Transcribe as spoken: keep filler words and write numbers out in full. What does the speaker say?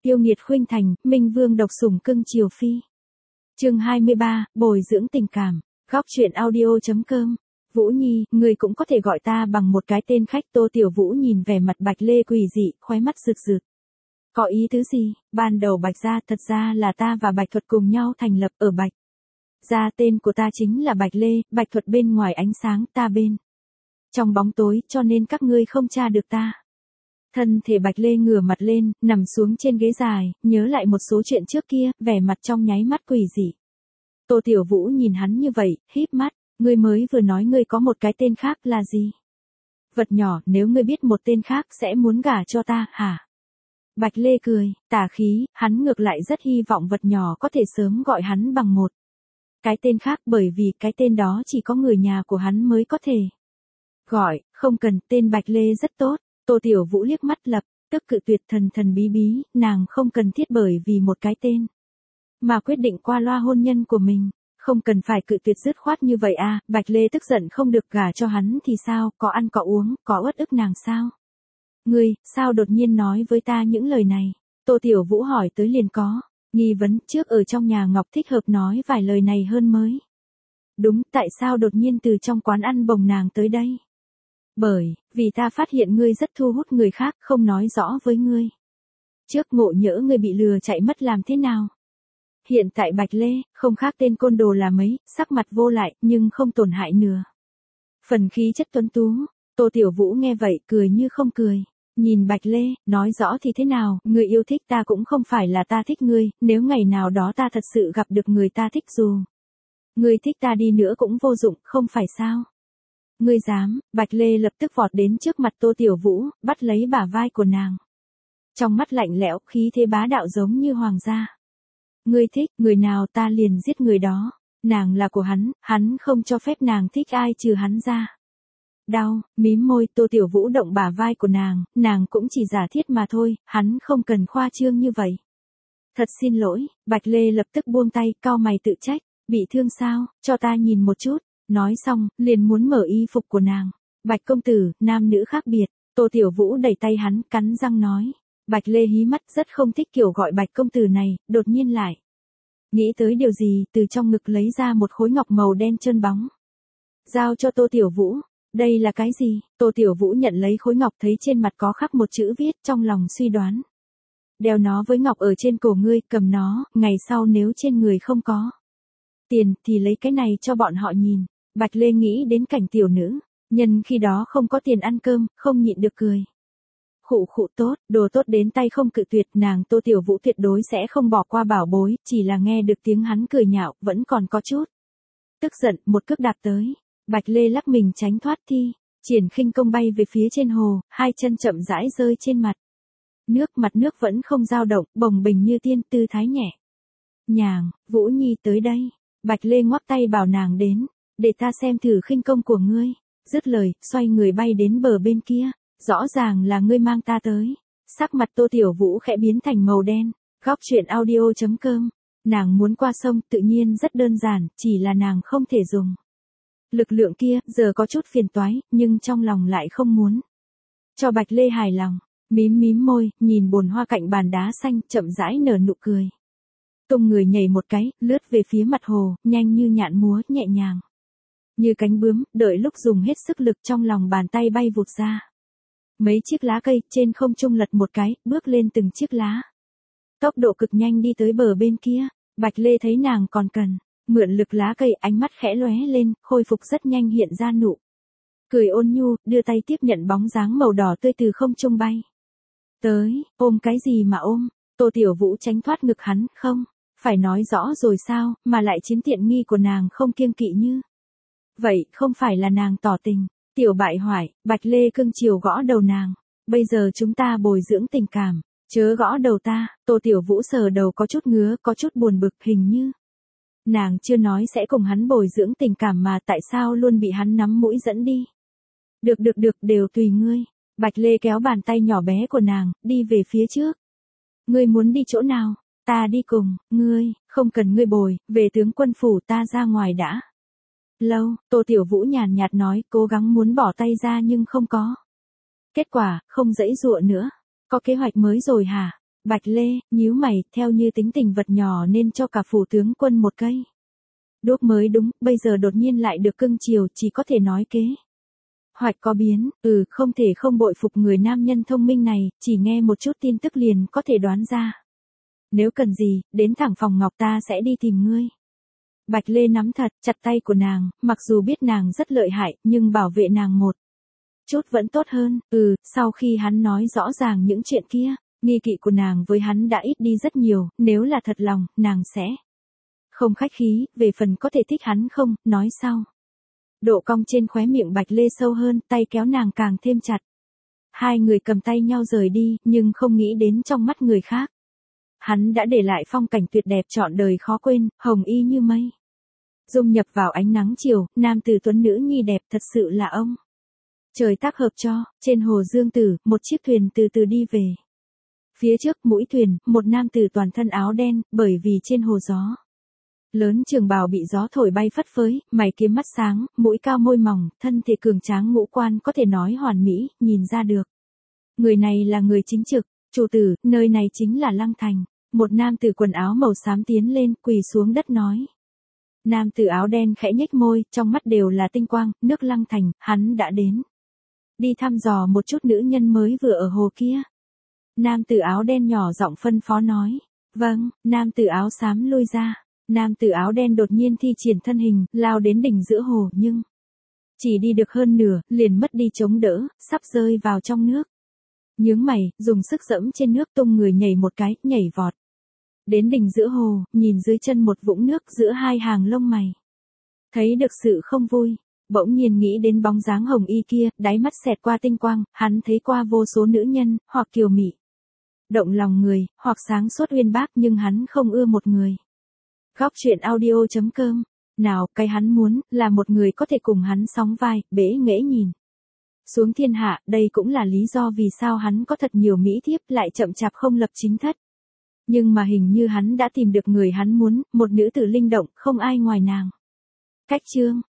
Yêu nghiệt khuynh thành, Minh Vương độc sủng cưng chiều phi. Chương hai mươi ba, bồi dưỡng tình cảm. Góc truyện audio.com. Vũ Nhi, người cũng có thể gọi ta bằng một cái tên khách. Tô Tiểu Vũ nhìn vẻ mặt Bạch Lê quỷ dị, khóe mắt rực rực. Có ý tứ gì? Ban đầu Bạch gia thật ra là ta và Bạch Thuật cùng nhau thành lập ở Bạch gia, tên của ta chính là Bạch Lê, Bạch Thuật bên ngoài ánh sáng, ta bên trong bóng tối, cho nên các ngươi không tra được ta. Thân thể Bạch Lê ngửa mặt lên, nằm xuống trên ghế dài, nhớ lại một số chuyện trước kia, vẻ mặt trong nháy mắt quỷ dị. Tô Tiểu Vũ nhìn hắn như vậy, híp mắt, ngươi mới vừa nói ngươi có một cái tên khác là gì? Vật nhỏ, nếu ngươi biết một tên khác sẽ muốn gả cho ta, hả? Bạch Lê cười, tà khí, hắn ngược lại rất hy vọng vật nhỏ có thể sớm gọi hắn bằng một cái tên khác, bởi vì cái tên đó chỉ có người nhà của hắn mới có thể gọi, không cần, tên Bạch Lê rất tốt. Tô Tiểu Vũ liếc mắt lập tức cự tuyệt, thần thần bí bí, nàng không cần thiết bởi vì một cái tên mà quyết định qua loa hôn nhân của mình, không cần phải cự tuyệt dứt khoát như vậy à. Bạch Lê tức giận, không được gả cho hắn thì sao, có ăn có uống, có uất ức nàng sao? Ngươi, sao đột nhiên nói với ta những lời này? Tô Tiểu Vũ hỏi tới liền có nghi vấn, trước ở trong nhà Ngọc thích hợp nói vài lời này hơn mới đúng, tại sao đột nhiên từ trong quán ăn bồng nàng tới đây? Bởi vì ta phát hiện ngươi rất thu hút người khác, không nói rõ với ngươi trước, ngộ nhỡ ngươi bị lừa chạy mất làm thế nào? Hiện tại Bạch Lê không khác tên côn đồ là mấy, sắc mặt vô lại nhưng không tổn hại nửa phần khí chất tuấn tú. Tô Tiểu Vũ nghe vậy cười như không cười, nhìn Bạch Lê, nói rõ thì thế nào, ngươi yêu thích ta cũng không phải là ta thích ngươi, nếu ngày nào đó ta thật sự gặp được người ta thích, dù ngươi thích ta đi nữa cũng vô dụng, không phải sao? Ngươi dám? Bạch Lê lập tức vọt đến trước mặt Tô Tiểu Vũ, bắt lấy bả vai của nàng. Trong mắt lạnh lẽo, khí thế bá đạo giống như hoàng gia. Ngươi thích người nào ta liền giết người đó, nàng là của hắn, hắn không cho phép nàng thích ai trừ hắn ra. Đau, mím môi, Tô Tiểu Vũ động bả vai của nàng, nàng cũng chỉ giả thiết mà thôi, hắn không cần khoa trương như vậy. Thật xin lỗi. Bạch Lê lập tức buông tay, cau mày tự trách, bị thương sao, cho ta nhìn một chút. Nói xong, liền muốn mở y phục của nàng. Bạch công tử, nam nữ khác biệt. Tô Tiểu Vũ đẩy tay hắn, cắn răng nói. Bạch Lê hí mắt, rất không thích kiểu gọi Bạch công tử này, đột nhiên lại nghĩ tới điều gì, từ trong ngực lấy ra một khối ngọc màu đen trơn bóng, giao cho Tô Tiểu Vũ. Đây là cái gì? Tô Tiểu Vũ nhận lấy khối ngọc, thấy trên mặt có khắc một chữ viết, trong lòng suy đoán. Đeo nó với ngọc ở trên cổ ngươi, cầm nó, ngày sau nếu trên người không có tiền, thì lấy cái này cho bọn họ nhìn. Bạch Lê nghĩ đến cảnh tiểu nữ nhân khi đó không có tiền ăn cơm, không nhịn được cười. Khụ khụ, tốt, đồ tốt đến tay không cự tuyệt, nàng Tô Tiểu Vũ tuyệt đối sẽ không bỏ qua bảo bối, chỉ là nghe được tiếng hắn cười nhạo, vẫn còn có chút tức giận, một cước đạp tới. Bạch Lê lắc mình tránh thoát, thi triển khinh công bay về phía trên hồ, hai chân chậm rãi rơi trên mặt nước, mặt nước vẫn không dao động, bồng bềnh như tiên, tư thái nhẹ nhàng. Vũ Nhi tới đây. Bạch Lê ngoắc tay bảo nàng đến, để ta xem thử khinh công của ngươi. Dứt lời, xoay người bay đến bờ bên kia. Rõ ràng là ngươi mang ta tới. Sắc mặt Tô Tiểu Vũ khẽ biến thành màu đen. Góc truyện audio.com. Nàng muốn qua sông, tự nhiên rất đơn giản, chỉ là nàng không thể dùng lực lượng kia, giờ có chút phiền toái, nhưng trong lòng lại không muốn cho Bạch Lê hài lòng. Mím mím môi, nhìn bồn hoa cạnh bàn đá xanh, chậm rãi nở nụ cười. Tung người nhảy một cái, lướt về phía mặt hồ, nhanh như nhạn múa, nhẹ nhàng như cánh bướm, đợi lúc dùng hết sức lực trong lòng bàn tay bay vụt ra mấy chiếc lá cây, trên không trung lật một cái, bước lên từng chiếc lá. Tốc độ cực nhanh đi tới bờ bên kia. Bạch Lê thấy nàng còn cần mượn lực lá cây, ánh mắt khẽ lóe lên, khôi phục rất nhanh hiện ra nụ cười ôn nhu, đưa tay tiếp nhận bóng dáng màu đỏ tươi từ không trung bay tới. Ôm cái gì mà ôm? Tô Tiểu Vũ tránh thoát ngực hắn, không phải nói rõ rồi sao, mà lại chiếm tiện nghi của nàng không kiêng kỵ như vậy, không phải là nàng tỏ tình. Tiểu bại hoại. Bạch Lê cưng chiều gõ đầu nàng. Bây giờ chúng ta bồi dưỡng tình cảm, chớ gõ đầu ta. Tô Tiểu Vũ sờ đầu có chút ngứa, có chút buồn bực, hình như nàng chưa nói sẽ cùng hắn bồi dưỡng tình cảm mà tại sao luôn bị hắn nắm mũi dẫn đi. Được được được, đều tùy ngươi. Bạch Lê kéo bàn tay nhỏ bé của nàng, đi về phía trước. Ngươi muốn đi chỗ nào? Ta đi cùng. Ngươi, không cần ngươi bồi, về tướng quân phủ, ta ra ngoài đã lâu. Tô Tiểu Vũ nhàn nhạt nói, cố gắng muốn bỏ tay ra nhưng không có kết quả, không dãy dụa nữa. Có kế hoạch mới rồi hả? Bạch Lê, nhíu mày, theo như tính tình vật nhỏ nên cho cả phủ tướng quân một cây đuốc mới đúng, bây giờ đột nhiên lại được cưng chiều, chỉ có thể nói kế hoạch có biến, ừ, không thể không bội phục người nam nhân thông minh này, chỉ nghe một chút tin tức liền có thể đoán ra. Nếu cần gì, đến thẳng phòng ngọc ta sẽ đi tìm ngươi. Bạch Lê nắm thật chặt tay của nàng, mặc dù biết nàng rất lợi hại, nhưng bảo vệ nàng một chút vẫn tốt hơn, ừ, sau khi hắn nói rõ ràng những chuyện kia, nghi kỵ của nàng với hắn đã ít đi rất nhiều, nếu là thật lòng, nàng sẽ không khách khí, về phần có thể thích hắn không, nói sau. Độ cong trên khóe miệng Bạch Lê sâu hơn, tay kéo nàng càng thêm chặt. Hai người cầm tay nhau rời đi, nhưng không nghĩ đến trong mắt người khác. Hắn đã để lại phong cảnh tuyệt đẹp trọn đời khó quên, hồng y như mây. Dung nhập vào ánh nắng chiều, nam tử tuấn nữ nhi đẹp thật sự là ông. Trời tác hợp cho, trên hồ Dương Tử, một chiếc thuyền từ từ đi về. Phía trước mũi thuyền, một nam tử toàn thân áo đen, bởi vì trên hồ gió lớn trường bào bị gió thổi bay phất phới, mày kiếm mắt sáng, mũi cao môi mỏng, thân thể cường tráng ngũ quan có thể nói hoàn mỹ, nhìn ra được. Người này là người chính trực, chủ tử, nơi này chính là Lăng Thành. Một nam tử quần áo màu xám tiến lên, quỳ xuống đất nói. Nam tử áo đen khẽ nhếch môi, trong mắt đều là tinh quang, nước Lăng Thành, hắn đã đến. Đi thăm dò một chút nữ nhân mới vừa ở hồ kia. Nam tử áo đen nhỏ giọng phân phó nói. Vâng, nam tử áo xám lui ra. Nam tử áo đen đột nhiên thi triển thân hình, lao đến đỉnh giữa hồ, nhưng chỉ đi được hơn nửa, liền mất đi chống đỡ, sắp rơi vào trong nước. Nhướng mày, dùng sức dẫm trên nước tung người nhảy một cái, nhảy vọt. Đến đỉnh giữa hồ, nhìn dưới chân một vũng nước giữa hai hàng lông mày. Thấy được sự không vui, bỗng nhiên nghĩ đến bóng dáng hồng y kia, đáy mắt xẹt qua tinh quang, hắn thấy qua vô số nữ nhân, hoặc kiều mị, động lòng người, hoặc sáng suốt uyên bác nhưng hắn không ưa một người. Góc truyện audio chấm com. Nào, cái hắn muốn, là một người có thể cùng hắn sóng vai, bế nghễ nhìn xuống thiên hạ, đây cũng là lý do vì sao hắn có thật nhiều mỹ thiếp lại chậm chạp không lập chính thất. Nhưng mà hình như hắn đã tìm được người hắn muốn, một nữ tử linh động, không ai ngoài nàng. Cách chương.